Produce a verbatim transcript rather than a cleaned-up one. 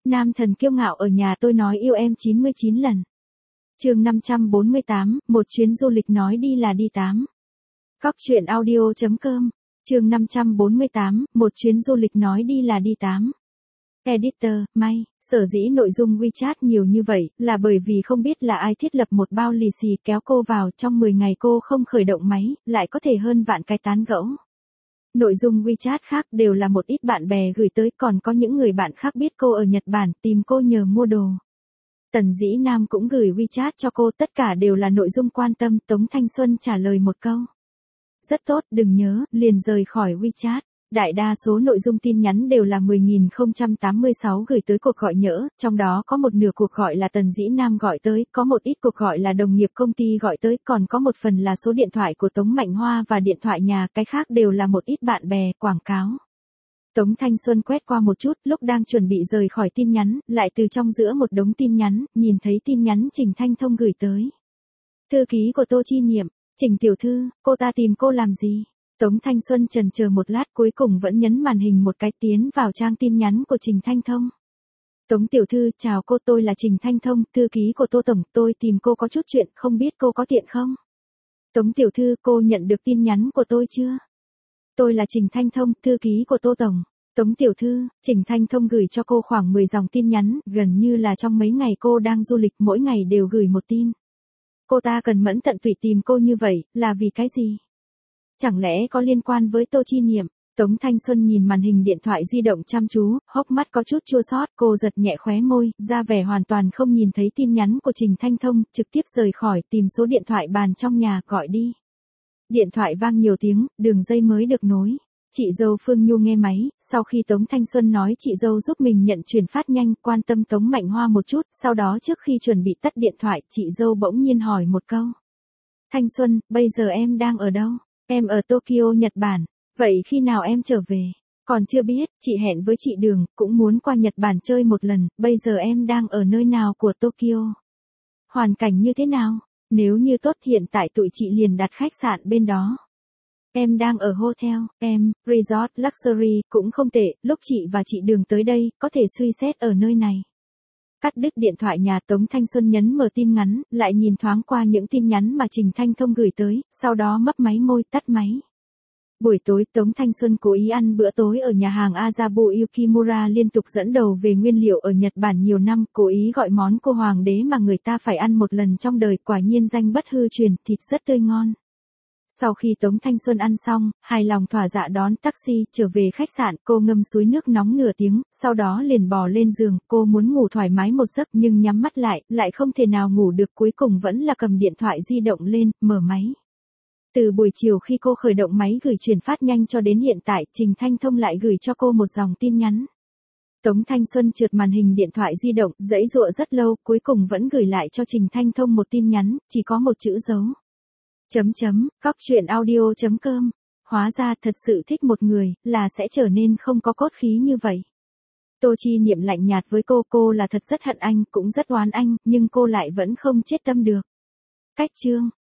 Nam thần kiêu ngạo ở nhà tôi nói yêu em chín mươi chín lần. Chương năm trăm bốn mươi tám, một chuyến du lịch nói đi là đi tám. Cóc truyện audio chấm com. Chương năm trăm bốn mươi tám, một chuyến du lịch nói đi là đi tám. Editor, May, sở dĩ nội dung WeChat nhiều như vậy là bởi vì không biết là ai thiết lập một bao lì xì kéo cô vào, trong mười ngày cô không khởi động máy, lại có thể hơn vạn cái tán gẫu. Nội dung WeChat khác đều là một ít bạn bè gửi tới, còn có những người bạn khác biết cô ở Nhật Bản tìm cô nhờ mua đồ. Tần Dĩ Nam cũng gửi WeChat cho cô, tất cả đều là nội dung quan tâm. Tống Thanh Xuân trả lời một câu: rất tốt, đừng nhớ, liền rời khỏi WeChat. Đại đa số nội dung tin nhắn đều là mười nghìn không trăm tám mươi sáu gửi tới cuộc gọi nhỡ, trong đó có một nửa cuộc gọi là Tần Dĩ Nam gọi tới, có một ít cuộc gọi là đồng nghiệp công ty gọi tới, còn có một phần là số điện thoại của Tống Mạnh Hoa và điện thoại nhà, cái khác đều là một ít bạn bè, quảng cáo. Tống Thanh Xuân quét qua một chút, lúc đang chuẩn bị rời khỏi tin nhắn, lại từ trong giữa một đống tin nhắn, nhìn thấy tin nhắn Trình Thanh Thông gửi tới. Thư ký của Tô Chi Niệm, Trình tiểu thư, cô ta tìm cô làm gì? Tống Thanh Xuân chần chờ một lát, cuối cùng vẫn nhấn màn hình một cái, tiến vào trang tin nhắn của Trình Thanh Thông. Tống tiểu thư, chào cô, tôi là Trình Thanh Thông, thư ký của Tô Tổng, tôi tìm cô có chút chuyện, không biết cô có tiện không? Tống tiểu thư, cô nhận được tin nhắn của tôi chưa? Tôi là Trình Thanh Thông, thư ký của Tô Tổng. Tống tiểu thư, Trình Thanh Thông gửi cho cô khoảng mười dòng tin nhắn, gần như là trong mấy ngày cô đang du lịch mỗi ngày đều gửi một tin. Cô ta cần mẫn tận tụy tìm cô như vậy, là vì cái gì? Chẳng lẽ có liên quan với Tô Chi Niệm? Tống Thanh Xuân nhìn màn hình điện thoại di động chăm chú, hốc mắt có chút chua xót, cô giật nhẹ khóe môi, ra vẻ hoàn toàn không nhìn thấy tin nhắn của Trình Thanh Thông, trực tiếp rời khỏi, tìm số điện thoại bàn trong nhà, gọi đi. Điện thoại vang nhiều tiếng, đường dây mới được nối. Chị dâu Phương Nhu nghe máy, sau khi Tống Thanh Xuân nói chị dâu giúp mình nhận chuyển phát nhanh, quan tâm Tống Mạnh Hoa một chút, sau đó trước khi chuẩn bị tắt điện thoại, chị dâu bỗng nhiên hỏi một câu. Thanh Xuân, bây giờ em đang ở đâu? Em ở Tokyo, Nhật Bản. Vậy khi nào em trở về? Còn chưa biết, chị hẹn với chị Đường, cũng muốn qua Nhật Bản chơi một lần, bây giờ em đang ở nơi nào của Tokyo? Hoàn cảnh như thế nào? Nếu như tốt, hiện tại tụi chị liền đặt khách sạn bên đó. Em đang ở hotel, em, resort luxury, cũng không tệ, lúc chị và chị Đường tới đây, có thể suy xét ở nơi này. Cắt đứt điện thoại nhà, Tống Thanh Xuân nhấn mở tin ngắn, lại nhìn thoáng qua những tin nhắn mà Trình Thanh Thông gửi tới, sau đó mấp máy môi, tắt máy. Buổi tối, Tống Thanh Xuân cố ý ăn bữa tối ở nhà hàng Azabu Yukimura, liên tục dẫn đầu về nguyên liệu ở Nhật Bản nhiều năm, cố ý gọi món cô hoàng đế mà người ta phải ăn một lần trong đời, quả nhiên danh bất hư truyền, thịt rất tươi ngon. Sau khi Tống Thanh Xuân ăn xong, hài lòng thỏa dạ đón taxi, trở về khách sạn, cô ngâm suối nước nóng nửa tiếng, sau đó liền bò lên giường, cô muốn ngủ thoải mái một giấc nhưng nhắm mắt lại, lại không thể nào ngủ được, cuối cùng vẫn là cầm điện thoại di động lên, mở máy. Từ buổi chiều khi cô khởi động máy gửi chuyển phát nhanh cho đến hiện tại, Trình Thanh Thông lại gửi cho cô một dòng tin nhắn. Tống Thanh Xuân trượt màn hình điện thoại di động, giãy giụa rất lâu, cuối cùng vẫn gửi lại cho Trình Thanh Thông một tin nhắn, chỉ có một chữ dấu. Chấm chấm, cóc truyện audio chấm com. Hóa ra thật sự thích một người, là sẽ trở nên không có cốt khí như vậy. Tô Chi Niệm lạnh nhạt với cô, cô là thật rất hận anh, cũng rất oán anh, nhưng cô lại vẫn không chết tâm được. Cách chương.